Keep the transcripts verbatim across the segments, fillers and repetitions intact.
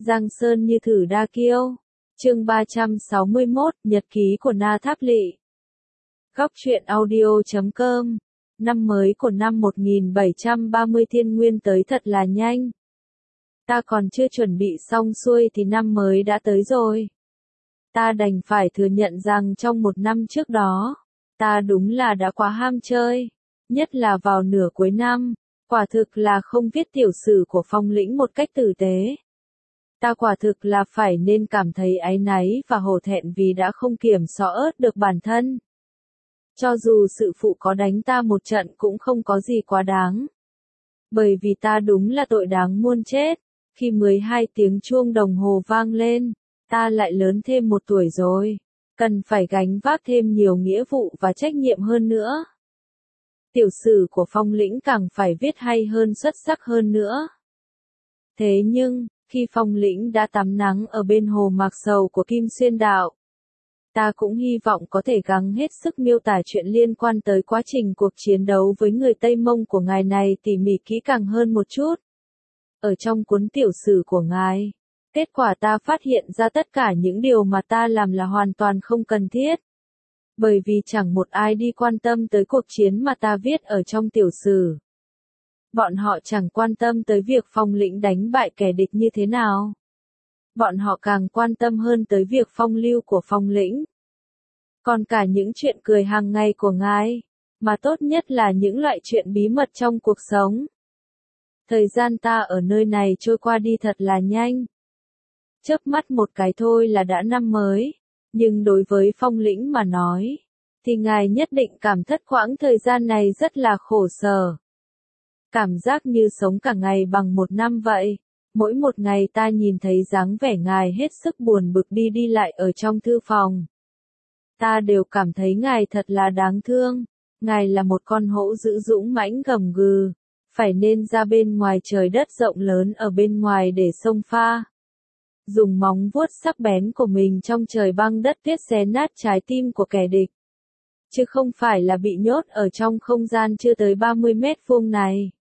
Giang Sơn như thử đa kiêu. Chương ba trăm sáu mươi mốt, Nhật ký của Na Tháp Lỵ. Góc truyện audio chấm com. Năm mới của năm một nghìn bảy trăm ba mươi thiên nguyên tới thật là nhanh. Ta còn chưa chuẩn bị xong xuôi thì năm mới đã tới rồi. Ta đành phải thừa nhận rằng trong một năm trước đó, ta đúng là đã quá ham chơi, nhất là vào nửa cuối năm, quả thực là không viết tiểu sử của Phong Lĩnh một cách tử tế. Ta quả thực là phải nên cảm thấy áy náy và hổ thẹn vì đã không kiểm soát được bản thân. Cho dù sự phụ có đánh ta một trận cũng không có gì quá đáng. Bởi vì ta đúng là tội đáng muôn chết, khi mười hai tiếng chuông đồng hồ vang lên, ta lại lớn thêm một tuổi rồi, cần phải gánh vác thêm nhiều nghĩa vụ và trách nhiệm hơn nữa. Tiểu sử của Phong Lĩnh càng phải viết hay hơn, xuất sắc hơn nữa. Thế nhưng, khi Phong Lĩnh đã tắm nắng ở bên hồ Mạc Sầu của Kim Xuyên Đạo, ta cũng hy vọng có thể gắng hết sức miêu tả chuyện liên quan tới quá trình cuộc chiến đấu với người Tây Mông của ngài này tỉ mỉ kỹ càng hơn một chút. Ở trong cuốn tiểu sử của ngài, kết quả ta phát hiện ra tất cả những điều mà ta làm là hoàn toàn không cần thiết. Bởi vì chẳng một ai đi quan tâm tới cuộc chiến mà ta viết ở trong tiểu sử. Bọn họ chẳng quan tâm tới việc Phong Lĩnh đánh bại kẻ địch như thế nào. Bọn họ càng quan tâm hơn tới việc phong lưu của Phong Lĩnh. Còn cả những chuyện cười hàng ngày của ngài, mà tốt nhất là những loại chuyện bí mật trong cuộc sống. Thời gian ta ở nơi này trôi qua đi thật là nhanh. Chớp mắt một cái thôi là đã năm mới, nhưng đối với Phong Lĩnh mà nói, thì ngài nhất định cảm thất quãng thời gian này rất là khổ sở. Cảm giác như sống cả ngày bằng một năm vậy. Mỗi một ngày ta nhìn thấy dáng vẻ ngài hết sức buồn bực đi đi lại ở trong thư phòng. Ta đều cảm thấy ngài thật là đáng thương. Ngài là một con hổ dữ dũng mãnh gầm gừ, phải nên ra bên ngoài trời đất rộng lớn ở bên ngoài để xông pha. Dùng móng vuốt sắc bén của mình trong trời băng đất tuyết xé nát trái tim của kẻ địch. Chứ không phải là bị nhốt ở trong không gian chưa tới ba mươi mét vuông này.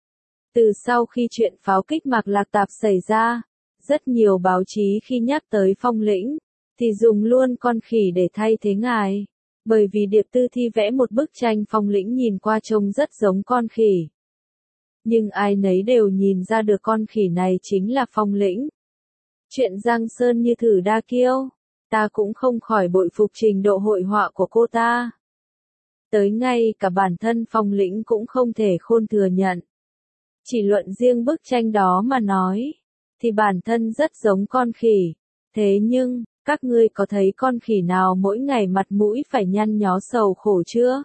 Từ sau khi chuyện pháo kích Mạc Lạc Tạp xảy ra, rất nhiều báo chí khi nhắc tới Phong Lĩnh, thì dùng luôn con khỉ để thay thế ngài. Bởi vì Điệp Tư Thi vẽ một bức tranh Phong Lĩnh nhìn qua trông rất giống con khỉ. Nhưng ai nấy đều nhìn ra được con khỉ này chính là Phong Lĩnh. Chuyện Giang Sơn như thử đa kiêu, ta cũng không khỏi bội phục trình độ hội họa của cô ta. Tới ngay cả bản thân Phong Lĩnh cũng không thể khôn thừa nhận. Chỉ luận riêng bức tranh đó mà nói, thì bản thân rất giống con khỉ. Thế nhưng, các ngươi có thấy con khỉ nào mỗi ngày mặt mũi phải nhăn nhó sầu khổ chưa?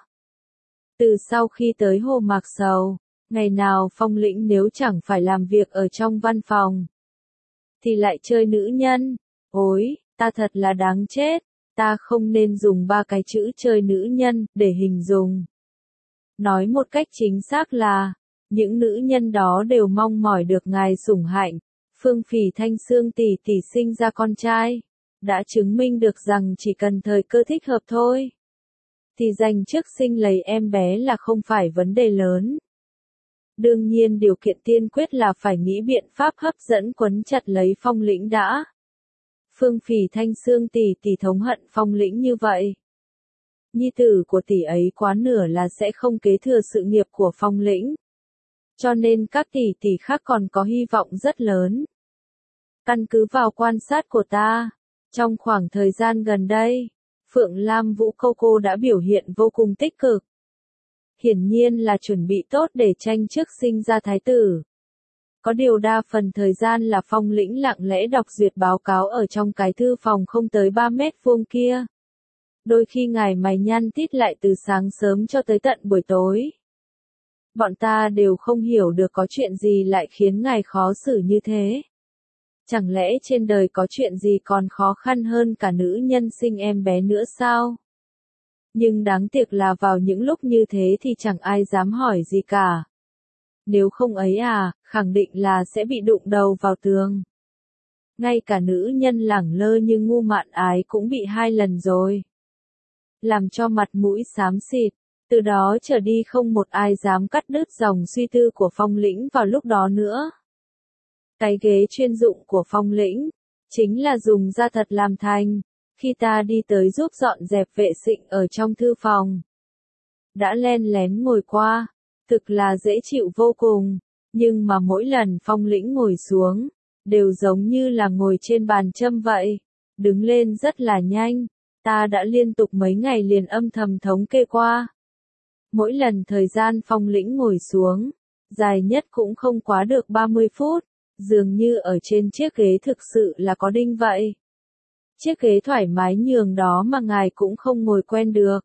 Từ sau khi tới hồ Mạc Sầu, ngày nào Phong Lĩnh nếu chẳng phải làm việc ở trong văn phòng, thì lại chơi nữ nhân. Ôi, ta thật là đáng chết, ta không nên dùng ba cái chữ chơi nữ nhân để hình dung. Nói một cách chính xác là, những nữ nhân đó đều mong mỏi được ngài sủng hạnh. Phương Phỉ Thanh Xương tỷ tỷ sinh ra con trai, đã chứng minh được rằng chỉ cần thời cơ thích hợp thôi, thì giành trước sinh lấy em bé là không phải vấn đề lớn. Đương nhiên điều kiện tiên quyết là phải nghĩ biện pháp hấp dẫn quấn chặt lấy Phong Lĩnh đã. Phương Phỉ Thanh Xương tỷ tỷ thống hận Phong Lĩnh như vậy. Nhi tử của tỷ ấy quá nửa là sẽ không kế thừa sự nghiệp của Phong Lĩnh. Cho nên các tỷ tỷ khác còn có hy vọng rất lớn. Căn cứ vào quan sát của ta, trong khoảng thời gian gần đây, Phượng Lam Vũ Câu Cô đã biểu hiện vô cùng tích cực. Hiển nhiên là chuẩn bị tốt để tranh trước sinh ra thái tử. Có điều đa phần thời gian là Phong Lĩnh lặng lẽ đọc duyệt báo cáo ở trong cái thư phòng không tới ba mét vuông kia. Đôi khi ngài mày nhăn tít lại từ sáng sớm cho tới tận buổi tối. Bọn ta đều không hiểu được có chuyện gì lại khiến ngài khó xử như thế. Chẳng lẽ trên đời có chuyện gì còn khó khăn hơn cả nữ nhân sinh em bé nữa sao? Nhưng đáng tiếc là vào những lúc như thế thì chẳng ai dám hỏi gì cả. Nếu không ấy à, khẳng định là sẽ bị đụng đầu vào tường. Ngay cả nữ nhân lẳng lơ như Ngu Mạn Ái cũng bị hai lần rồi. Làm cho mặt mũi xám xịt. Từ đó trở đi không một ai dám cắt đứt dòng suy tư của Phong Lĩnh vào lúc đó nữa. Cái ghế chuyên dụng của Phong Lĩnh, chính là dùng da thật làm thành. Khi ta đi tới giúp dọn dẹp vệ sinh ở trong thư phòng, đã len lén ngồi qua, thực là dễ chịu vô cùng, nhưng mà mỗi lần Phong Lĩnh ngồi xuống, đều giống như là ngồi trên bàn châm vậy, đứng lên rất là nhanh, ta đã liên tục mấy ngày liền âm thầm thống kê qua. Mỗi lần thời gian Phong Lĩnh ngồi xuống, dài nhất cũng không quá được ba mươi phút, dường như ở trên chiếc ghế thực sự là có đinh vậy. Chiếc ghế thoải mái nhường đó mà ngài cũng không ngồi quen được.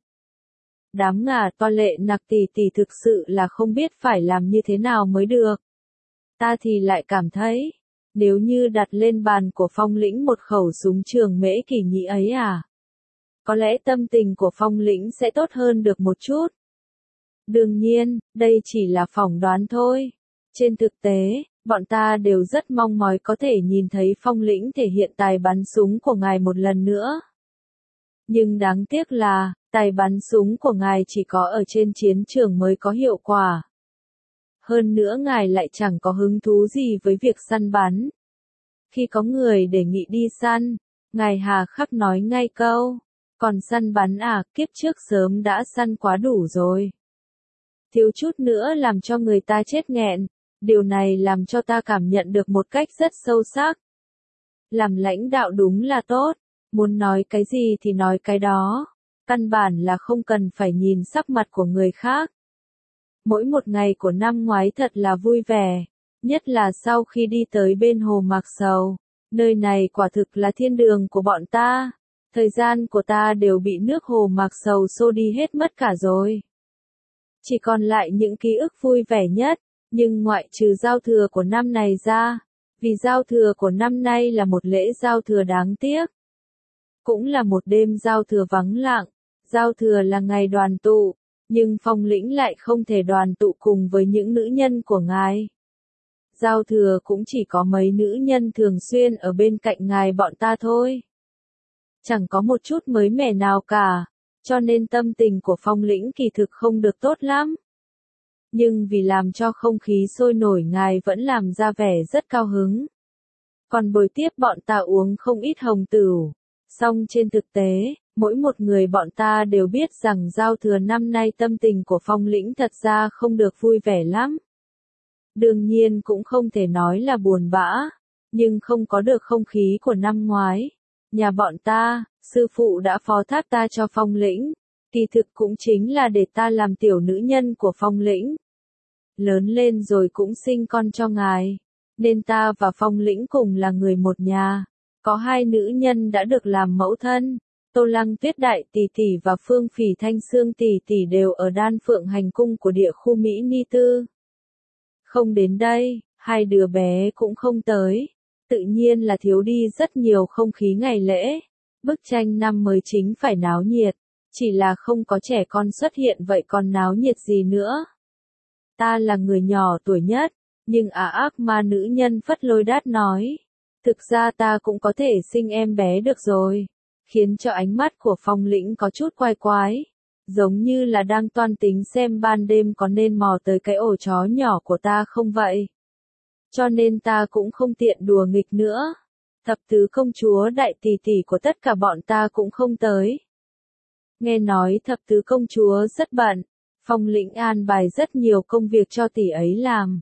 Đám ngà toa lệ nặc tì tì thực sự là không biết phải làm như thế nào mới được. Ta thì lại cảm thấy, nếu như đặt lên bàn của Phong Lĩnh một khẩu súng trường mễ kỷ nhị ấy à, có lẽ tâm tình của Phong Lĩnh sẽ tốt hơn được một chút. Đương nhiên, đây chỉ là phỏng đoán thôi. Trên thực tế, bọn ta đều rất mong mỏi có thể nhìn thấy Phong Lĩnh thể hiện tài bắn súng của ngài một lần nữa. Nhưng đáng tiếc là, tài bắn súng của ngài chỉ có ở trên chiến trường mới có hiệu quả. Hơn nữa ngài lại chẳng có hứng thú gì với việc săn bắn. Khi có người đề nghị đi săn, ngài hà khắc nói ngay câu, còn săn bắn à, kiếp trước sớm đã săn quá đủ rồi. Thiếu chút nữa làm cho người ta chết nghẹn, điều này làm cho ta cảm nhận được một cách rất sâu sắc. Làm lãnh đạo đúng là tốt, muốn nói cái gì thì nói cái đó, căn bản là không cần phải nhìn sắc mặt của người khác. Mỗi một ngày của năm ngoái thật là vui vẻ, nhất là sau khi đi tới bên hồ Mạc Sầu, nơi này quả thực là thiên đường của bọn ta, thời gian của ta đều bị nước hồ Mạc Sầu xô đi hết mất cả rồi. Chỉ còn lại những ký ức vui vẻ nhất, nhưng ngoại trừ giao thừa của năm này ra, vì giao thừa của năm nay là một lễ giao thừa đáng tiếc. Cũng là một đêm giao thừa vắng lặng, giao thừa là ngày đoàn tụ, nhưng Phong Lĩnh lại không thể đoàn tụ cùng với những nữ nhân của ngài. Giao thừa cũng chỉ có mấy nữ nhân thường xuyên ở bên cạnh ngài bọn ta thôi. Chẳng có một chút mới mẻ nào cả, cho nên tâm tình của Phong Lĩnh kỳ thực không được tốt lắm. Nhưng vì làm cho không khí sôi nổi ngài vẫn làm ra vẻ rất cao hứng. Còn bồi tiếp bọn ta uống không ít hồng tửu. Song trên thực tế, mỗi một người bọn ta đều biết rằng giao thừa năm nay tâm tình của Phong Lĩnh thật ra không được vui vẻ lắm. Đương nhiên cũng không thể nói là buồn bã, nhưng không có được không khí của năm ngoái. Nhà bọn ta, sư phụ đã phó thác ta cho Phong Lĩnh, kỳ thực cũng chính là để ta làm tiểu nữ nhân của Phong Lĩnh. Lớn lên rồi cũng sinh con cho ngài, nên ta và Phong Lĩnh cùng là người một nhà. Có hai nữ nhân đã được làm mẫu thân, Tô Lăng Tuyết Đại tỷ tỷ và Phương Phỉ Thanh Sương tỷ tỷ đều ở Đan Phượng Hành Cung của địa khu Mỹ Ni Tư. Không đến đây, hai đứa bé cũng không tới, tự nhiên là thiếu đi rất nhiều không khí ngày lễ. Bức tranh năm mới chính phải náo nhiệt, chỉ là không có trẻ con xuất hiện vậy còn náo nhiệt gì nữa. Ta là người nhỏ tuổi nhất, nhưng à ác ma nữ nhân Phất Lôi Đát nói. Thực ra ta cũng có thể sinh em bé được rồi, khiến cho ánh mắt của Phong Lĩnh có chút quái quái, giống như là đang toan tính xem ban đêm có nên mò tới cái ổ chó nhỏ của ta không vậy. Cho nên ta cũng không tiện đùa nghịch nữa. Thập tứ công chúa đại tỷ tỷ của tất cả bọn ta cũng không tới. Nghe nói thập tứ công chúa rất bận, Phong Lĩnh an bài rất nhiều công việc cho tỷ ấy làm.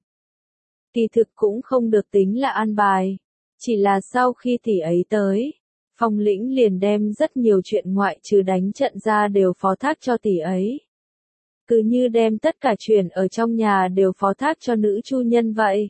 Kỳ thực cũng không được tính là an bài. Chỉ là sau khi tỷ ấy tới, Phong Lĩnh liền đem rất nhiều chuyện ngoại trừ đánh trận ra đều phó thác cho tỷ ấy. Cứ như đem tất cả chuyện ở trong nhà đều phó thác cho nữ chu nhân vậy.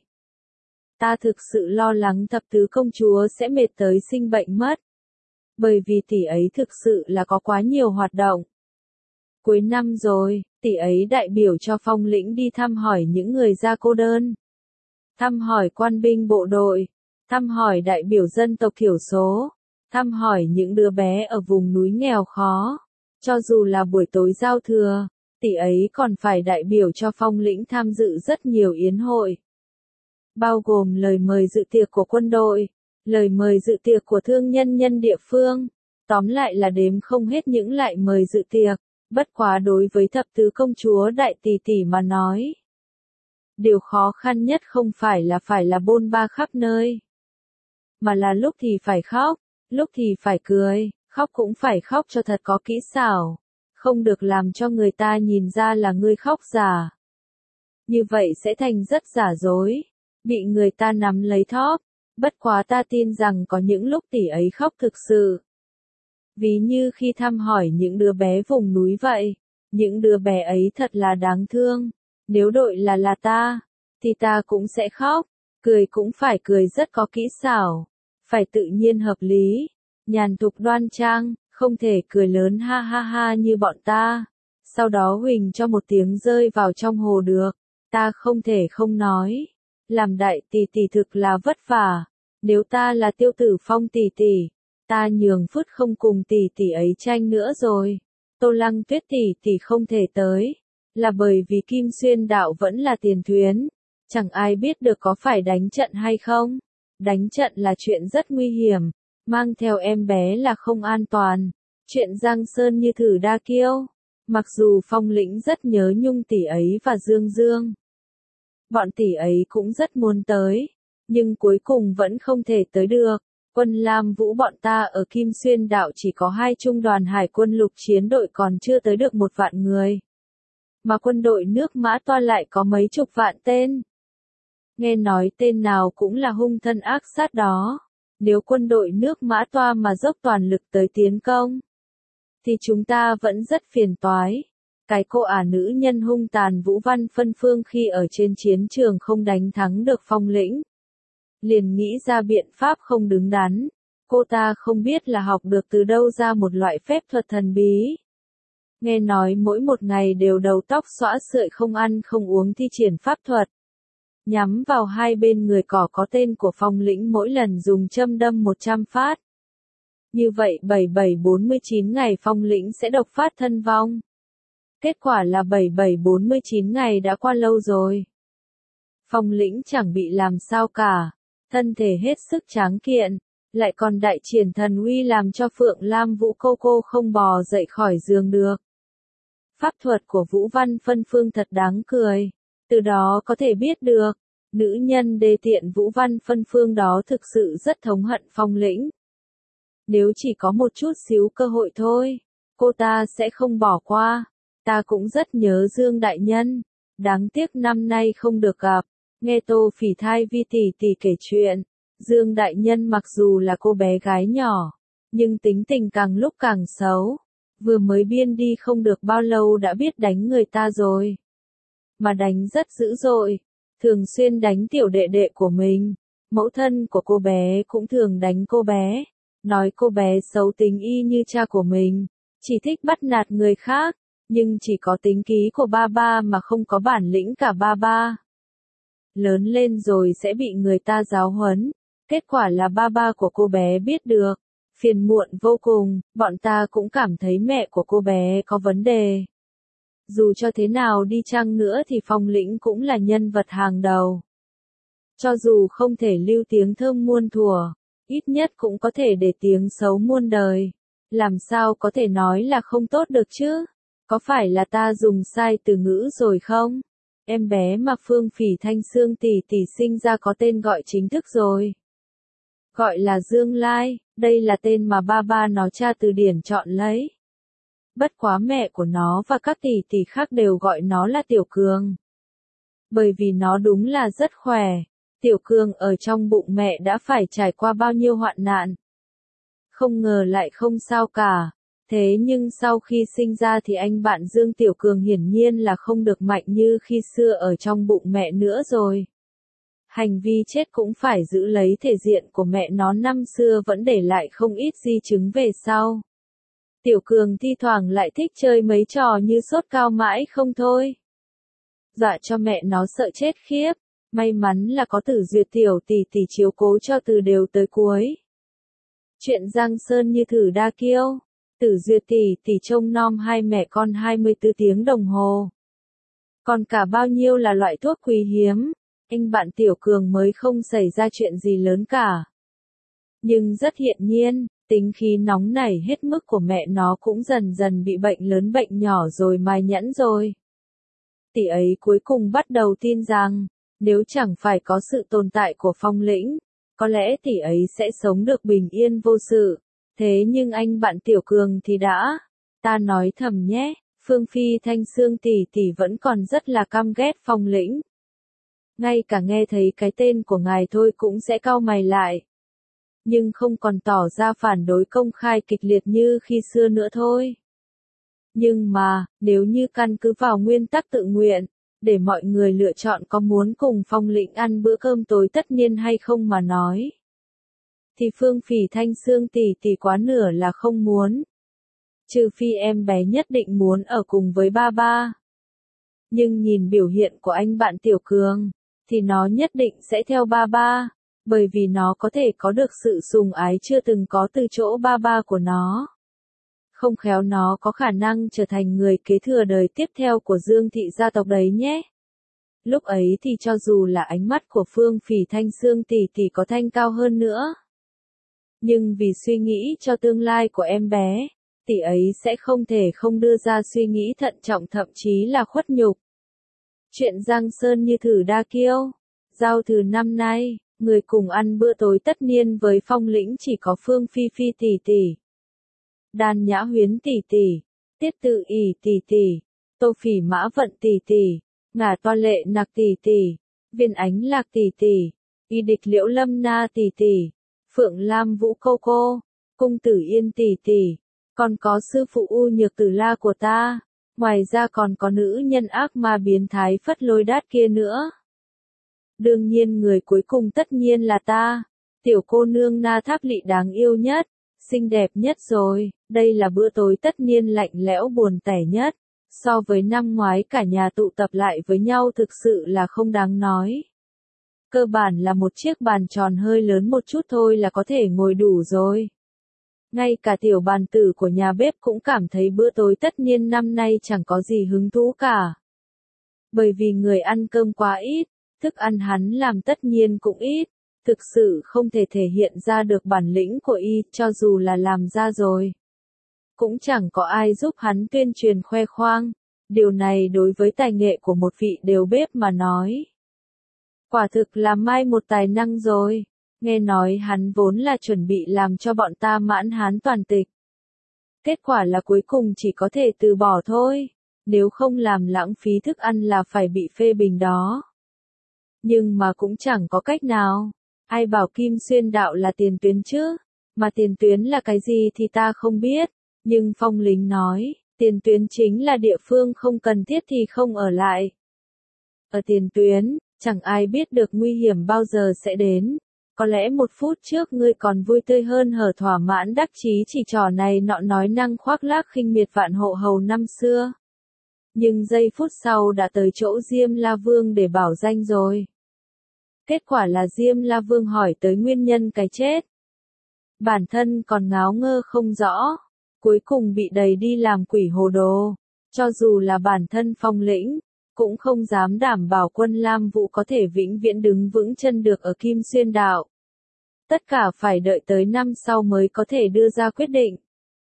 Ta thực sự lo lắng thập tứ công chúa sẽ mệt tới sinh bệnh mất. Bởi vì tỷ ấy thực sự là có quá nhiều hoạt động. Cuối năm rồi, tỷ ấy đại biểu cho Phong Lĩnh đi thăm hỏi những người gia cô đơn. Thăm hỏi quan binh bộ đội. Thăm hỏi đại biểu dân tộc thiểu số, thăm hỏi những đứa bé ở vùng núi nghèo khó. Cho dù là buổi tối giao thừa, tỷ ấy còn phải đại biểu cho Phong Lĩnh tham dự rất nhiều yến hội. Bao gồm lời mời dự tiệc của quân đội, lời mời dự tiệc của thương nhân nhân địa phương, tóm lại là đếm không hết những lại mời dự tiệc, bất quá đối với thập tứ công chúa đại tỷ tỷ mà nói. Điều khó khăn nhất không phải là phải là bôn ba khắp nơi, mà là lúc thì phải khóc, lúc thì phải cười, khóc cũng phải khóc cho thật có kỹ xảo, không được làm cho người ta nhìn ra là ngươi khóc giả. Như vậy sẽ thành rất giả dối, bị người ta nắm lấy thóp, bất quá ta tin rằng có những lúc tỷ ấy khóc thực sự. Ví như khi thăm hỏi những đứa bé vùng núi vậy, những đứa bé ấy thật là đáng thương, nếu đội là là ta, thì ta cũng sẽ khóc, cười cũng phải cười rất có kỹ xảo, phải tự nhiên hợp lý, nhàn thục đoan trang, không thể cười lớn ha ha ha như bọn ta, sau đó huỳnh cho một tiếng rơi vào trong hồ được, ta không thể không nói, làm đại tỷ tỷ thực là vất vả, nếu ta là Tiêu Tử Phong tỷ tỷ, ta nhường phút không cùng tỷ tỷ ấy tranh nữa rồi. Tô Lăng Tuyết tỷ tỷ không thể tới, là bởi vì Kim Xuyên đạo vẫn là tiền tuyến, chẳng ai biết được có phải đánh trận hay không. Đánh trận là chuyện rất nguy hiểm, mang theo em bé là không an toàn. Chuyện Giang Sơn như thử đa kiêu, mặc dù Phong Lĩnh rất nhớ Nhung tỷ ấy và Dương Dương. Bọn tỷ ấy cũng rất muốn tới, nhưng cuối cùng vẫn không thể tới được. Quân Lam Vũ bọn ta ở Kim Xuyên đạo chỉ có hai trung đoàn hải quân lục chiến đội còn chưa tới được một vạn người. Mà quân đội nước Mã Toa lại có mấy chục vạn tên. Nghe nói tên nào cũng là hung thân ác sát đó. Nếu quân đội nước Mã Toa mà dốc toàn lực tới tiến công, thì chúng ta vẫn rất phiền toái. Cái cô ả nữ nhân hung tàn Vũ Văn Phân Phương khi ở trên chiến trường không đánh thắng được Phong Lĩnh, liền nghĩ ra biện pháp không đứng đắn. Cô ta không biết là học được từ đâu ra một loại phép thuật thần bí. Nghe nói mỗi một ngày đều đầu tóc xõa sợi không ăn không uống thi triển pháp thuật. Nhắm vào hai bên người cỏ có tên của Phong Lĩnh mỗi lần dùng châm đâm một trăm phát. Như vậy bảy bảy bốn mươi chín ngày Phong Lĩnh sẽ độc phát thân vong. Kết quả là bảy bảy bốn mươi chín ngày đã qua lâu rồi. Phong Lĩnh chẳng bị làm sao cả, thân thể hết sức tráng kiện, lại còn đại triển thần uy làm cho Phượng Lam Vũ cô cô không bò dậy khỏi giường được. Pháp thuật của Vũ Văn Phân Phương thật đáng cười, từ đó có thể biết được, nữ nhân đê tiện Vũ Văn Phân Phương đó thực sự rất thống hận Phong Lĩnh. Nếu chỉ có một chút xíu cơ hội thôi, cô ta sẽ không bỏ qua. Ta cũng rất nhớ Dương đại nhân, đáng tiếc năm nay không được gặp. Nghe Tô Phỉ Thai Vi tỷ tỷ kể chuyện, Dương đại nhân mặc dù là cô bé gái nhỏ, nhưng tính tình càng lúc càng xấu, vừa mới biên đi không được bao lâu đã biết đánh người ta rồi. Mà đánh rất dữ dội, thường xuyên đánh tiểu đệ đệ của mình, mẫu thân của cô bé cũng thường đánh cô bé, nói cô bé xấu tính y như cha của mình, chỉ thích bắt nạt người khác, nhưng chỉ có tính khí của ba ba mà không có bản lĩnh cả ba ba. Lớn lên rồi sẽ bị người ta giáo huấn, kết quả là ba ba của cô bé biết được, phiền muộn vô cùng, bọn ta cũng cảm thấy mẹ của cô bé có vấn đề. Dù cho thế nào đi chăng nữa thì Phong Lĩnh cũng là nhân vật hàng đầu. Cho dù không thể lưu tiếng thơm muôn thuở, ít nhất cũng có thể để tiếng xấu muôn đời. Làm sao có thể nói là không tốt được chứ? Có phải là ta dùng sai từ ngữ rồi không? Em bé mà Phương Phỉ Thanh Sương tỷ tỷ sinh ra có tên gọi chính thức rồi. Gọi là Dương Lai, đây là tên mà ba ba nó tra từ điển chọn lấy. Bất quá mẹ của nó và các tỷ tỷ khác đều gọi nó là Tiểu Cường. Bởi vì nó đúng là rất khỏe. Tiểu Cường ở trong bụng mẹ đã phải trải qua bao nhiêu hoạn nạn. Không ngờ lại không sao cả. Thế nhưng sau khi sinh ra thì anh bạn Dương Tiểu Cường hiển nhiên là không được mạnh như khi xưa ở trong bụng mẹ nữa rồi. Hành vi chết cũng phải giữ lấy thể diện của mẹ nó năm xưa vẫn để lại không ít di chứng về sau. Tiểu Cường thi thoảng lại thích chơi mấy trò như sốt cao mãi không thôi. Dọa cho mẹ nó sợ chết khiếp, may mắn là có Tử Duyệt tiểu tỷ tỷ chiếu cố cho từ đều tới cuối. Chuyện Giang Sơn như thử đa kiêu. Tử Duyệt tỷ tỷ trông nom hai mẹ con hai mươi tư tiếng đồng hồ. Còn cả bao nhiêu là loại thuốc quý hiếm, anh bạn Tiểu Cường mới không xảy ra chuyện gì lớn cả. Nhưng rất hiển nhiên, tính khí nóng nảy hết mức của mẹ nó cũng dần dần bị bệnh lớn bệnh nhỏ rồi mài nhẵn rồi. tỷ ấy cuối cùng bắt đầu tin rằng, nếu chẳng phải có sự tồn tại của Phong Lĩnh, có lẽ tỷ ấy sẽ sống được bình yên vô sự. Thế nhưng anh bạn Tiểu Cường thì đã, ta nói thầm nhé, Phương Phi Thanh Sương tỷ tỷ vẫn còn rất là căm ghét Phong Lĩnh. Ngay cả nghe thấy cái tên của ngài thôi cũng sẽ cau mày lại. Nhưng không còn tỏ ra phản đối công khai kịch liệt như khi xưa nữa thôi. Nhưng mà, nếu như căn cứ vào nguyên tắc tự nguyện, để mọi người lựa chọn có muốn cùng Phong Lĩnh ăn bữa cơm tối tất niên hay không mà nói, thì Phương Phỉ Thanh Sương tỷ tỷ quá nửa là không muốn. Trừ phi em bé nhất định muốn ở cùng với ba ba. Nhưng nhìn biểu hiện của anh bạn Tiểu Cường, thì nó nhất định sẽ theo ba ba, bởi vì nó có thể có được sự sủng ái chưa từng có từ chỗ ba ba của nó. Không khéo nó có khả năng trở thành người kế thừa đời tiếp theo của Dương thị gia tộc đấy nhé. Lúc ấy thì cho dù là ánh mắt của Phương Phỉ Thanh Sương tỷ tỷ có thanh cao hơn nữa, nhưng vì suy nghĩ cho tương lai của em bé, tỷ ấy sẽ không thể không đưa ra suy nghĩ thận trọng thậm chí là khuất nhục. Chuyện Giang Sơn như thử đa kiêu. Giao thừa năm nay, người cùng ăn bữa tối tất niên với Phong Lĩnh chỉ có Phương Phi Phi tỷ tỷ, Đan Nhã Huyến tỷ tỷ, Tiết Tự ỉ tỷ tỷ, Tô Phỉ Mã Vận tỷ tỷ, Ngả Toa Lệ Nặc tỷ tỷ, Viên Ánh Lạc tỷ tỷ, Y Địch Liễu Lâm Na tỷ tỷ, Phượng Lam Vũ cô cô, Cung Tử Yên tỷ tỷ, còn có sư phụ U Nhược Tử La của ta, ngoài ra còn có nữ nhân ác ma biến thái Phất Lôi Đát kia nữa. Đương nhiên người cuối cùng tất nhiên là ta, tiểu cô nương Na Tháp Lỵ đáng yêu nhất, xinh đẹp nhất rồi, đây là bữa tối tất niên lạnh lẽo buồn tẻ nhất, so với năm ngoái cả nhà tụ tập lại với nhau thực sự là không đáng nói. Cơ bản là một chiếc bàn tròn hơi lớn một chút thôi là có thể ngồi đủ rồi. Ngay cả tiểu bàn tử của nhà bếp cũng cảm thấy bữa tối tất niên năm nay chẳng có gì hứng thú cả. Bởi vì người ăn cơm quá ít, thức ăn hắn làm tất nhiên cũng ít, thực sự không thể thể hiện ra được bản lĩnh của y, cho dù là làm ra rồi. Cũng chẳng có ai giúp hắn tuyên truyền khoe khoang, điều này đối với tài nghệ của một vị đầu bếp mà nói. Quả thực là mai một tài năng rồi, nghe nói hắn vốn là chuẩn bị làm cho bọn ta mãn hán toàn tịch. Kết quả là cuối cùng chỉ có thể từ bỏ thôi, nếu không làm lãng phí thức ăn là phải bị phê bình đó. Nhưng mà cũng chẳng có cách nào, ai bảo Kim Xuyên đạo là tiền tuyến chứ, mà tiền tuyến là cái gì thì ta không biết, nhưng Phong Lĩnh nói, tiền tuyến chính là địa phương không cần thiết thì không ở lại. Ở tiền tuyến, chẳng ai biết được nguy hiểm bao giờ sẽ đến. Có lẽ một phút trước ngươi còn vui tươi hơn hở thỏa mãn đắc chí chỉ trò này nọ nói năng khoác lác khinh miệt vạn hộ hầu năm xưa. Nhưng giây phút sau đã tới chỗ Diêm La Vương để bảo danh rồi. Kết quả là Diêm La Vương hỏi tới nguyên nhân cái chết. Bản thân còn ngáo ngơ không rõ, cuối cùng bị đày đi làm quỷ hồ đồ. Cho dù là bản thân Phong Lĩnh, cũng không dám đảm bảo quân Lam Vũ có thể vĩnh viễn đứng vững chân được ở Kim Xuyên đạo. Tất cả phải đợi tới năm sau mới có thể đưa ra quyết định.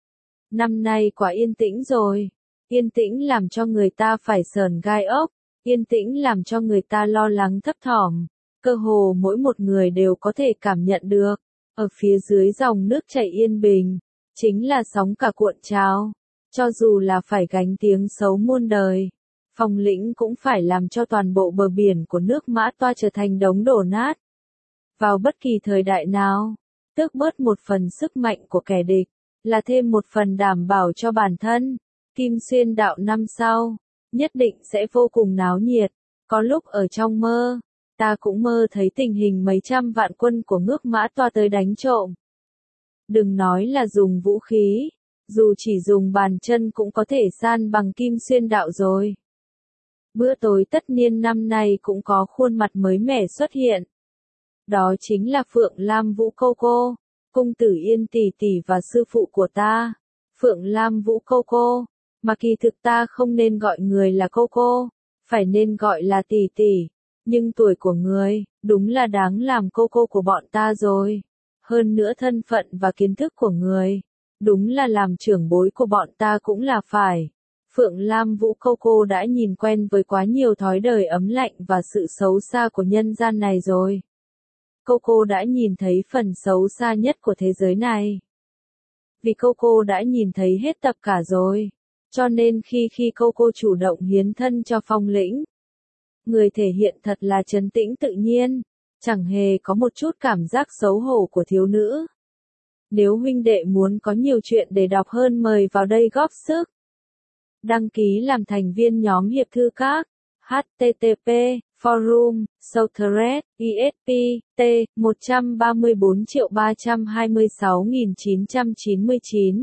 Năm nay quả yên tĩnh rồi, yên tĩnh làm cho người ta phải sờn gai ốc, yên tĩnh làm cho người ta lo lắng thấp thỏm, cơ hồ mỗi một người đều có thể cảm nhận được, ở phía dưới dòng nước chảy yên bình, chính là sóng cả cuộn trào, cho dù là phải gánh tiếng xấu muôn đời. Phong Lĩnh cũng phải làm cho toàn bộ bờ biển của nước Mã Toa trở thành đống đổ nát. Vào bất kỳ thời đại nào, tước bớt một phần sức mạnh của kẻ địch, là thêm một phần đảm bảo cho bản thân. Kim Xuyên đạo năm sau, nhất định sẽ vô cùng náo nhiệt. Có lúc ở trong mơ, ta cũng mơ thấy tình hình mấy trăm vạn quân của nước Mã Toa tới đánh trộm. Đừng nói là dùng vũ khí, dù chỉ dùng bàn chân cũng có thể san bằng Kim Xuyên đạo rồi. Bữa tối tất niên năm nay cũng có khuôn mặt mới mẻ xuất hiện. Đó chính là Phượng Lam Vũ cô cô, Cung Tử Yên tỷ tỷ và sư phụ của ta. Phượng Lam Vũ cô cô, mà kỳ thực ta không nên gọi người là cô cô, phải nên gọi là tỷ tỷ. Nhưng tuổi của người, đúng là đáng làm cô cô của bọn ta rồi. Hơn nữa thân phận và kiến thức của người, đúng là làm trưởng bối của bọn ta cũng là phải. Phượng Lam Vũ Coco đã nhìn quen với quá nhiều thói đời ấm lạnh và sự xấu xa của nhân gian này rồi. Coco đã nhìn thấy phần xấu xa nhất của thế giới này. Vì Coco đã nhìn thấy hết tập cả rồi. Cho nên khi khi Coco chủ động hiến thân cho Phong Lĩnh, người thể hiện thật là trấn tĩnh tự nhiên, chẳng hề có một chút cảm giác xấu hổ của thiếu nữ. Nếu huynh đệ muốn có nhiều chuyện để đọc hơn mời vào đây góp sức. Đăng ký làm thành viên nhóm Hiệp Thư Các. H T T P Forum Southred E S P T một trăm ba mươi bốn triệu ba trăm hai mươi sáu nghìn chín trăm chín mươi chín.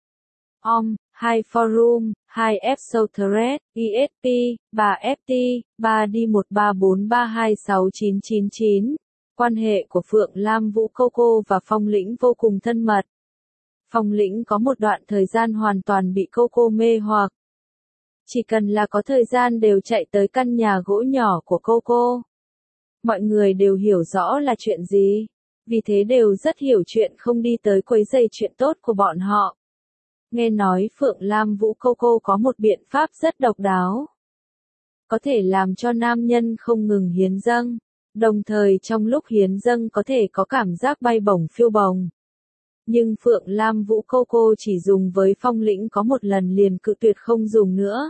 O M hai Forum hai F Southred E S P ba F T ba D một ba bốn ba hai sáu chín chín chín. Quan hệ của Phượng Lam Vũ Coco và Phong Lĩnh vô cùng thân mật. Phong Lĩnh có một đoạn thời gian hoàn toàn bị Coco mê hoặc. Chỉ cần là có thời gian đều chạy tới căn nhà gỗ nhỏ của Coco. Mọi người đều hiểu rõ là chuyện gì, vì thế đều rất hiểu chuyện không đi tới quấy rầy chuyện tốt của bọn họ. Nghe nói Phượng Lam Vũ Coco có một biện pháp rất độc đáo. Có thể làm cho nam nhân không ngừng hiến dâng, đồng thời trong lúc hiến dâng có thể có cảm giác bay bổng phiêu bồng. Nhưng Phượng Lam Vũ Coco chỉ dùng với Phong Lĩnh có một lần liền cự tuyệt không dùng nữa.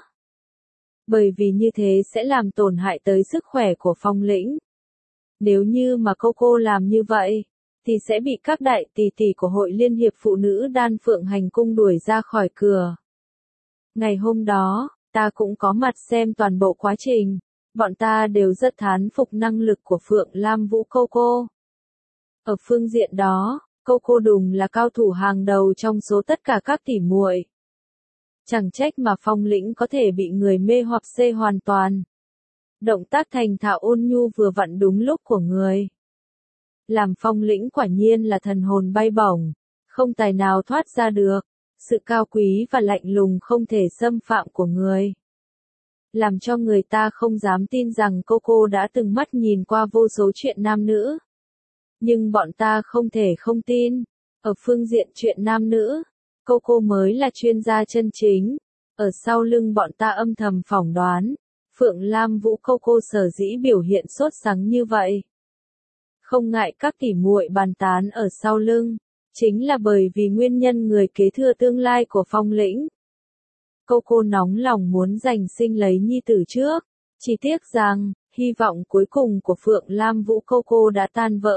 Bởi vì như thế sẽ làm tổn hại tới sức khỏe của Phong Lĩnh. Nếu như mà Coco làm như vậy, thì sẽ bị các đại tỷ tỷ của Hội Liên hiệp Phụ nữ Đan Phượng Hành Cung đuổi ra khỏi cửa. Ngày hôm đó, ta cũng có mặt xem toàn bộ quá trình. Bọn ta đều rất thán phục năng lực của Phượng Lam Vũ Coco. Ở phương diện đó, Coco Đùng là cao thủ hàng đầu trong số tất cả các tỷ muội. Chẳng trách mà Phong Lĩnh có thể bị người mê hoặc xê hoàn toàn. Động tác thành thạo ôn nhu vừa vặn đúng lúc của người. Làm Phong Lĩnh quả nhiên là thần hồn bay bổng, không tài nào thoát ra được. Sự cao quý và lạnh lùng không thể xâm phạm của người. Làm cho người ta không dám tin rằng Coco đã từng mắt nhìn qua vô số chuyện nam nữ. Nhưng bọn ta không thể không tin. Ở phương diện chuyện nam nữ, Coco mới là chuyên gia chân chính. Ở sau lưng bọn ta âm thầm phỏng đoán, Phượng Lam Vũ Coco sở dĩ biểu hiện sốt sắng như vậy. Không ngại các tỷ muội bàn tán ở sau lưng, chính là bởi vì nguyên nhân người kế thừa tương lai của Phong Lĩnh. Coco nóng lòng muốn giành sinh lấy nhi tử trước, chỉ tiếc rằng, hy vọng cuối cùng của Phượng Lam Vũ Coco đã tan vỡ.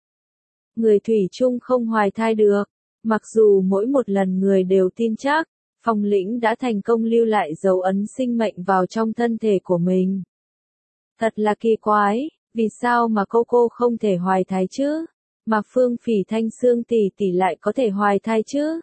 Người thủy chung không hoài thai được, mặc dù mỗi một lần người đều tin chắc, Phong Lĩnh đã thành công lưu lại dấu ấn sinh mệnh vào trong thân thể của mình. Thật là kỳ quái, vì sao mà Coco không thể hoài thai chứ, mà Phương Phỉ Thanh Xương tỷ tỷ lại có thể hoài thai chứ?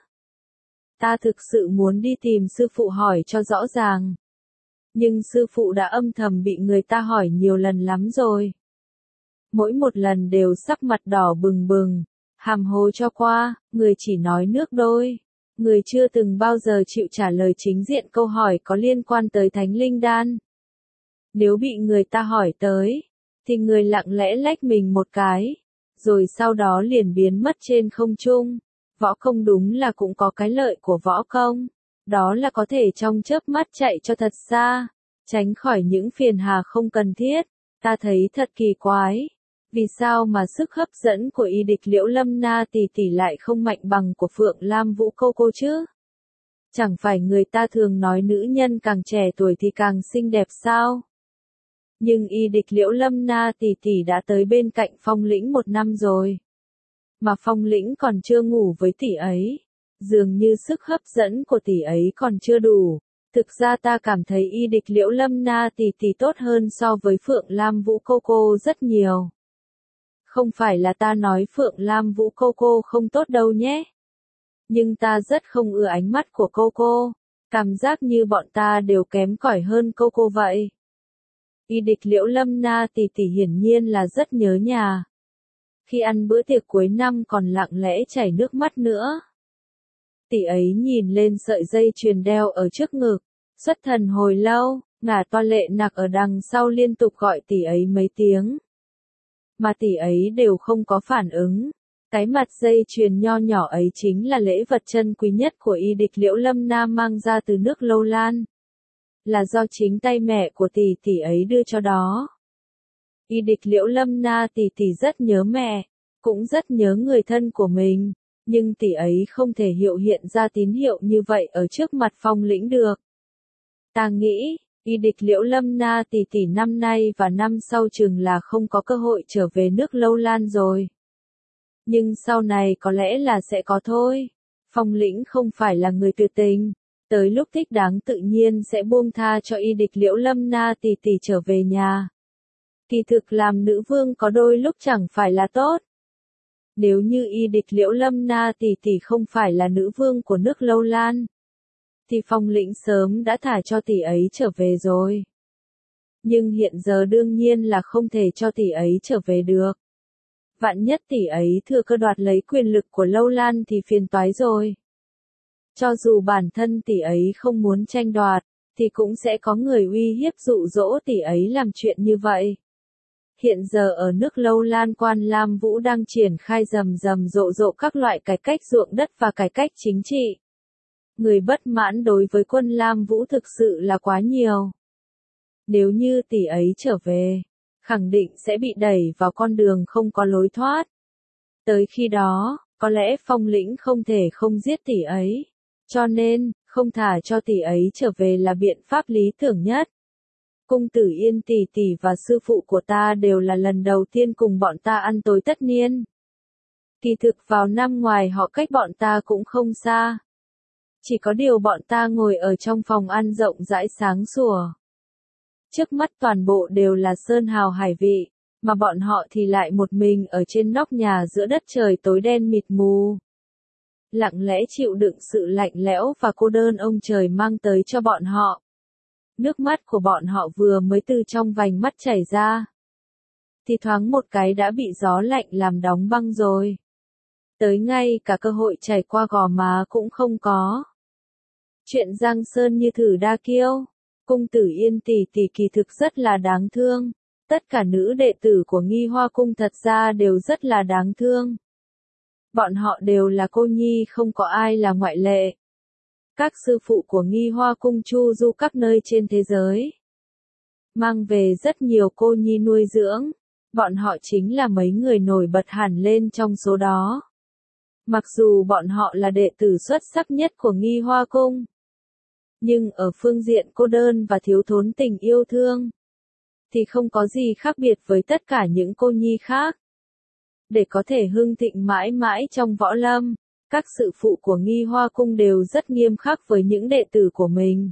Ta thực sự muốn đi tìm sư phụ hỏi cho rõ ràng. Nhưng sư phụ đã âm thầm bị người ta hỏi nhiều lần lắm rồi. Mỗi một lần đều sắc mặt đỏ bừng bừng, hàm hồ cho qua, người chỉ nói nước đôi. Người chưa từng bao giờ chịu trả lời chính diện câu hỏi có liên quan tới Thánh Linh Đan. Nếu bị người ta hỏi tới, thì người lặng lẽ lách mình một cái, rồi sau đó liền biến mất trên không trung. Võ công đúng là cũng có cái lợi của võ công, đó là có thể trong chớp mắt chạy cho thật xa, tránh khỏi những phiền hà không cần thiết. Ta thấy thật kỳ quái, vì sao mà sức hấp dẫn của y địch Liễu Lâm Na tỷ tỷ lại không mạnh bằng của Phượng Lam Vũ Coco chứ? Chẳng phải người ta thường nói nữ nhân càng trẻ tuổi thì càng xinh đẹp sao? Nhưng y địch Liễu Lâm Na tỷ tỷ đã tới bên cạnh Phong Lĩnh một năm rồi. Mà Phong Lĩnh còn chưa ngủ với tỷ ấy. Dường như sức hấp dẫn của tỷ ấy còn chưa đủ. Thực ra ta cảm thấy y địch Liễu Lâm Na tỷ tỷ tốt hơn so với Phượng Lam Vũ Coco rất nhiều. Không phải là ta nói Phượng Lam Vũ Coco không tốt đâu nhé. Nhưng ta rất không ưa ánh mắt của Coco. Cảm giác như bọn ta đều kém cỏi hơn Coco vậy. Y địch Liễu Lâm Na tỷ tỷ hiển nhiên là rất nhớ nhà. Khi ăn bữa tiệc cuối năm còn lặng lẽ chảy nước mắt nữa. Tỷ ấy nhìn lên sợi dây chuyền đeo ở trước ngực, xuất thần hồi lâu, ngả toa lệ nặc ở đằng sau liên tục gọi tỷ ấy mấy tiếng. Mà tỷ ấy đều không có phản ứng. Cái mặt dây chuyền nho nhỏ ấy chính là lễ vật chân quý nhất của y địch Liễu Lâm Na mang ra từ nước Lâu Lan. là do chính tay mẹ của tỷ tỷ ấy đưa cho đó. Y địch Liễu Lâm Na tỷ tỷ rất nhớ mẹ, cũng rất nhớ người thân của mình, nhưng tỷ ấy không thể hiệu hiện ra tín hiệu như vậy ở trước mặt Phong Lĩnh được. Ta nghĩ, Y địch Liễu Lâm Na tỷ tỷ năm nay và năm sau chừng là không có cơ hội trở về nước Lâu Lan rồi. Nhưng sau này có lẽ là sẽ có thôi. Phong Lĩnh không phải là người tuyệt tình, tới lúc thích đáng tự nhiên sẽ buông tha cho Y địch Liễu Lâm Na tỷ tỷ trở về nhà. Kỳ thực làm nữ vương có đôi lúc chẳng phải là tốt. Nếu như Y địch Liễu Lâm Na tỷ tỷ không phải là nữ vương của nước Lâu Lan, thì Phong Lĩnh sớm đã thả cho tỷ ấy trở về rồi. Nhưng hiện giờ đương nhiên là không thể cho tỷ ấy trở về được. Vạn nhất tỷ ấy thừa cơ đoạt lấy quyền lực của Lâu Lan thì phiền toái rồi. Cho dù bản thân tỷ ấy không muốn tranh đoạt, thì cũng sẽ có người uy hiếp dụ dỗ tỷ ấy làm chuyện như vậy. Hiện giờ ở nước Lâu Lan quan Lam Vũ đang triển khai rầm rầm rộ rộ các loại cải cách ruộng đất và cải cách chính trị. Người bất mãn đối với quân Lam Vũ thực sự là quá nhiều. Nếu như tỷ ấy trở về, khẳng định sẽ bị đẩy vào con đường không có lối thoát. Tới khi đó, có lẽ Phong Lĩnh không thể không giết tỷ ấy. Cho nên, không thả cho tỷ ấy trở về là biện pháp lý tưởng nhất. Cung tử Yên tỷ tỷ và sư phụ của ta đều là lần đầu tiên cùng bọn ta ăn tối tất niên. Kỳ thực vào năm ngoài họ cách bọn ta cũng không xa. Chỉ có điều bọn ta ngồi ở trong phòng ăn rộng rãi sáng sủa. Trước mắt toàn bộ đều là sơn hào hải vị, mà bọn họ thì lại một mình ở trên nóc nhà giữa đất trời tối đen mịt mù. Lặng lẽ chịu đựng sự lạnh lẽo và cô đơn ông trời mang tới cho bọn họ. Nước mắt của bọn họ vừa mới từ trong vành mắt chảy ra, thì thoáng một cái đã bị gió lạnh làm đóng băng rồi. Tới ngay cả cơ hội chảy qua gò má cũng không có. Chuyện Giang Sơn như thử đa kiêu, cung tử Yên tỷ tỷ kỳ thực rất là đáng thương. Tất cả nữ đệ tử của Nghi Hoa Cung thật ra đều rất là đáng thương. Bọn họ đều là cô nhi, không có ai là ngoại lệ. Các sư phụ của Nghi Hoa Cung chu du các nơi trên thế giới, mang về rất nhiều cô nhi nuôi dưỡng. Bọn họ chính là mấy người nổi bật hẳn lên trong số đó. Mặc dù bọn họ là đệ tử xuất sắc nhất của Nghi Hoa Cung, nhưng ở phương diện cô đơn và thiếu thốn tình yêu thương, thì không có gì khác biệt với tất cả những cô nhi khác. Để có thể hưng thịnh mãi mãi trong võ lâm, các sư phụ của Nghi Hoa Cung đều rất nghiêm khắc với những đệ tử của mình.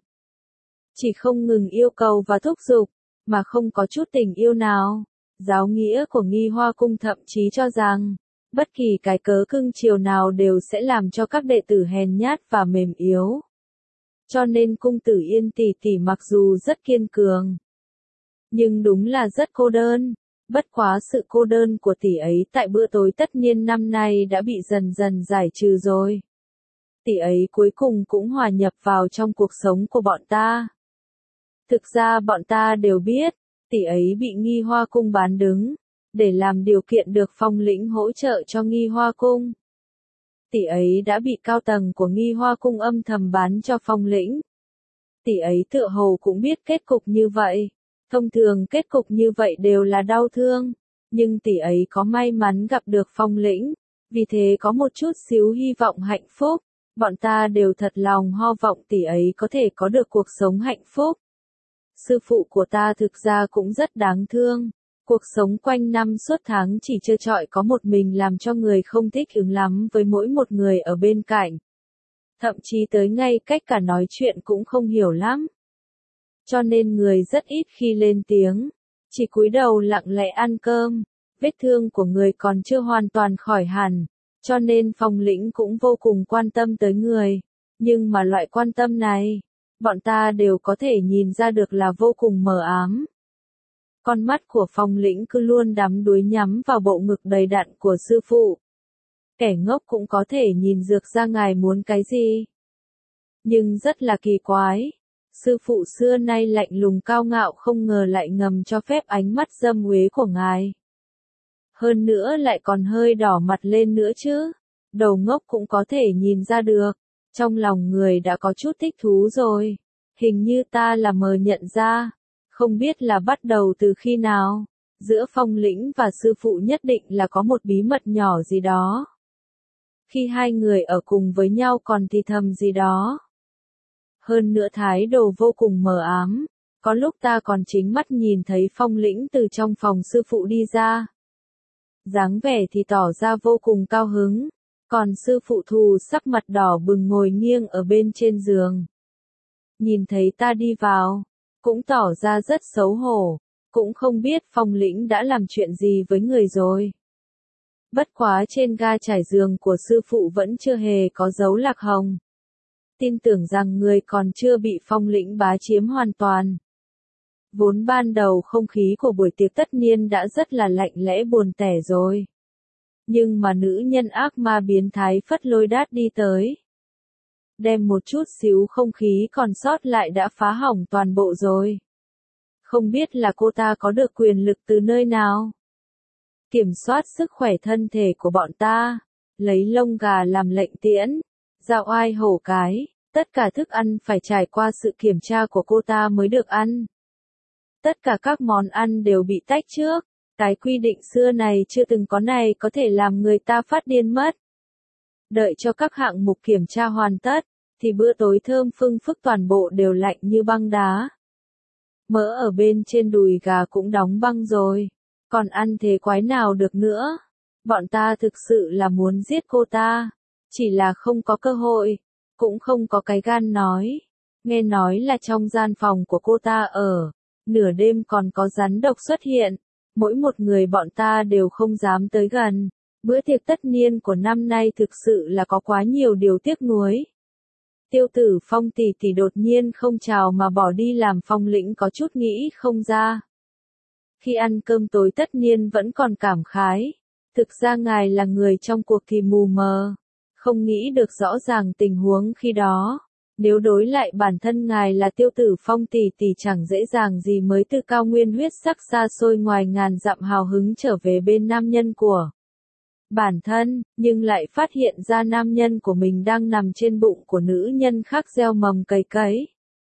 Chỉ không ngừng yêu cầu và thúc giục, mà không có chút tình yêu nào. Giáo nghĩa của Nghi Hoa Cung thậm chí cho rằng, bất kỳ cái cớ cưng chiều nào đều sẽ làm cho các đệ tử hèn nhát và mềm yếu. Cho nên cung tử Yên tỷ tỷ mặc dù rất kiên cường, nhưng đúng là rất cô đơn. Bất quá sự cô đơn của tỷ ấy tại bữa tối tất niên năm nay đã bị dần dần giải trừ rồi. Tỷ ấy cuối cùng cũng hòa nhập vào trong cuộc sống của bọn ta. Thực ra bọn ta đều biết, tỷ ấy bị Nghi Hoa Cung bán đứng, để làm điều kiện được Phong Lĩnh hỗ trợ cho Nghi Hoa Cung. Tỷ ấy đã bị cao tầng của Nghi Hoa Cung âm thầm bán cho Phong Lĩnh. Tỷ ấy tựa hồ cũng biết kết cục như vậy. Thông thường kết cục như vậy đều là đau thương, nhưng tỷ ấy có may mắn gặp được Phong Lĩnh, vì thế có một chút xíu hy vọng hạnh phúc. Bọn ta đều thật lòng ho vọng tỷ ấy có thể có được cuộc sống hạnh phúc. Sư phụ của ta thực ra cũng rất đáng thương. Cuộc sống quanh năm suốt tháng chỉ trơ trọi có một mình làm cho người không thích ứng lắm với mỗi một người ở bên cạnh. Thậm chí tới ngay cách cả nói chuyện cũng không hiểu lắm. Cho nên người rất ít khi lên tiếng, chỉ cúi đầu lặng lẽ ăn cơm. Vết thương của người còn chưa hoàn toàn khỏi hẳn, cho nên Phong Lĩnh cũng vô cùng quan tâm tới người. Nhưng mà loại quan tâm này, bọn ta đều có thể nhìn ra được là vô cùng mờ ám. Con mắt của Phong Lĩnh cứ luôn đắm đuối nhắm vào bộ ngực đầy đặn của sư phụ. Kẻ ngốc cũng có thể nhìn dược ra ngài muốn cái gì. Nhưng rất là kỳ quái. Sư phụ xưa nay lạnh lùng cao ngạo không ngờ lại ngầm cho phép ánh mắt dâm uế của ngài. Hơn nữa lại còn hơi đỏ mặt lên nữa chứ. Đầu ngốc cũng có thể nhìn ra được. Trong lòng người đã có chút thích thú rồi. Hình như ta là mờ nhận ra, không biết là bắt đầu từ khi nào, giữa Phong Lĩnh và sư phụ nhất định là có một bí mật nhỏ gì đó. Khi hai người ở cùng với nhau còn thì thầm gì đó. Hơn nữa thái độ vô cùng mờ ám, có lúc ta còn chính mắt nhìn thấy Phong Lĩnh từ trong phòng sư phụ đi ra. Dáng vẻ thì tỏ ra vô cùng cao hứng, còn sư phụ Thù sắc mặt đỏ bừng ngồi nghiêng ở bên trên giường. Nhìn thấy ta đi vào, cũng tỏ ra rất xấu hổ, cũng không biết Phong Lĩnh đã làm chuyện gì với người rồi. Bất quá trên ga trải giường của sư phụ vẫn chưa hề có dấu lạc hồng. Tin tưởng rằng người còn chưa bị Phong Lĩnh bá chiếm hoàn toàn. Vốn ban đầu không khí của buổi tiệc tất niên đã rất là lạnh lẽ buồn tẻ rồi. Nhưng mà nữ nhân ác ma biến thái Phất Lôi Đát đi tới. Đem một chút xíu không khí còn sót lại đã phá hỏng toàn bộ rồi. Không biết là cô ta có được quyền lực từ nơi nào. Kiểm soát sức khỏe thân thể của bọn ta, lấy lông gà làm lệnh tiễn, dạo oai hổ cái, tất cả thức ăn phải trải qua sự kiểm tra của cô ta mới được ăn. Tất cả các món ăn đều bị tách trước, cái quy định xưa này chưa từng có này có thể làm người ta phát điên mất. Đợi cho các hạng mục kiểm tra hoàn tất, thì bữa tối thơm phưng phức toàn bộ đều lạnh như băng đá. Mỡ ở bên trên đùi gà cũng đóng băng rồi, còn ăn thế quái nào được nữa. Bọn ta thực sự là muốn giết cô ta, chỉ là không có cơ hội, cũng không có cái gan nói. Nghe nói là trong gian phòng của cô ta ở, nửa đêm còn có rắn độc xuất hiện, mỗi một người bọn ta đều không dám tới gần. Bữa tiệc tất niên của năm nay thực sự là có quá nhiều điều tiếc nuối. Tiêu tử Phong tỷ tỷ đột nhiên không chào mà bỏ đi làm Phong Lĩnh có chút nghĩ không ra. Khi ăn cơm tối tất niên vẫn còn cảm khái. Thực ra ngài là người trong cuộc thì mù mờ, không nghĩ được rõ ràng tình huống khi đó. Nếu đối lại bản thân ngài là Tiêu tử Phong tỷ tỷ chẳng dễ dàng gì mới từ cao nguyên huyết sắc xa xôi ngoài ngàn dặm hào hứng trở về bên nam nhân của bản thân, nhưng lại phát hiện ra nam nhân của mình đang nằm trên bụng của nữ nhân khác gieo mầm cấy cấy.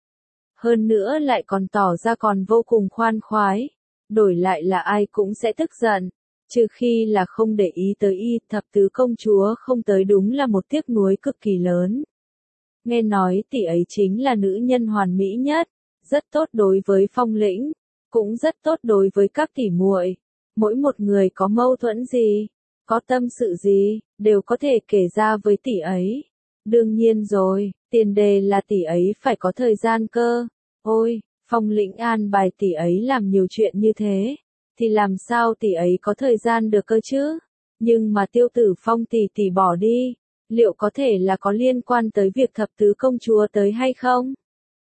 Hơn nữa lại còn tỏ ra còn vô cùng khoan khoái, đổi lại là ai cũng sẽ tức giận, trừ khi là không để ý tới y thập tứ công chúa không tới đúng là một tiếc nuối cực kỳ lớn. Nghe nói tỷ ấy chính là nữ nhân hoàn mỹ nhất, rất tốt đối với Phong Lĩnh, cũng rất tốt đối với các tỷ muội. Mỗi một người có mâu thuẫn gì, có tâm sự gì, đều có thể kể ra với tỷ ấy. Đương nhiên rồi, tiền đề là tỷ ấy phải có thời gian cơ. Ôi, Phong Lĩnh an bài tỷ ấy làm nhiều chuyện như thế, thì làm sao tỷ ấy có thời gian được cơ chứ? Nhưng mà Tiêu tử Phong tỷ tỷ bỏ đi, liệu có thể là có liên quan tới việc thập tứ công chúa tới hay không?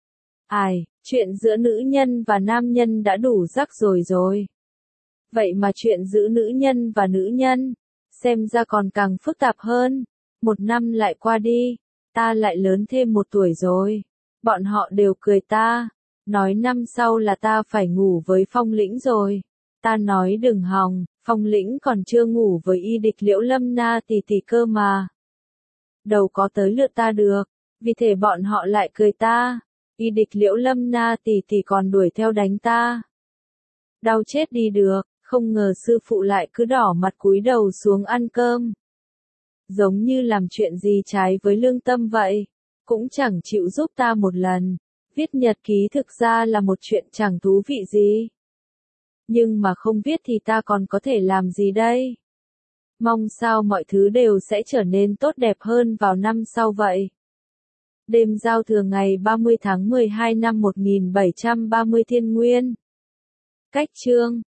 Ai, chuyện giữa nữ nhân và nam nhân đã đủ rắc rối rồi. Vậy mà chuyện giữa nữ nhân và nữ nhân, xem ra còn càng phức tạp hơn. Một năm lại qua đi, ta lại lớn thêm một tuổi rồi. Bọn họ đều cười ta, nói năm sau là ta phải ngủ với Phong Lĩnh rồi. Ta nói đừng hòng, Phong Lĩnh còn chưa ngủ với y địch Liễu Lâm Na tỷ tỷ cơ mà. Đâu có tới lượt ta được, vì thế bọn họ lại cười ta. Y địch Liễu Lâm Na tỷ tỷ còn đuổi theo đánh ta. Đau chết đi được, không ngờ sư phụ lại cứ đỏ mặt cúi đầu xuống ăn cơm. Giống như làm chuyện gì trái với lương tâm vậy, cũng chẳng chịu giúp ta một lần. Viết nhật ký thực ra là một chuyện chẳng thú vị gì. Nhưng mà không viết thì ta còn có thể làm gì đây? Mong sao mọi thứ đều sẽ trở nên tốt đẹp hơn vào năm sau vậy. Đêm giao thừa ngày ba mươi tháng mười hai năm một nghìn bảy trăm ba mươi Thiên Nguyên. Cách chương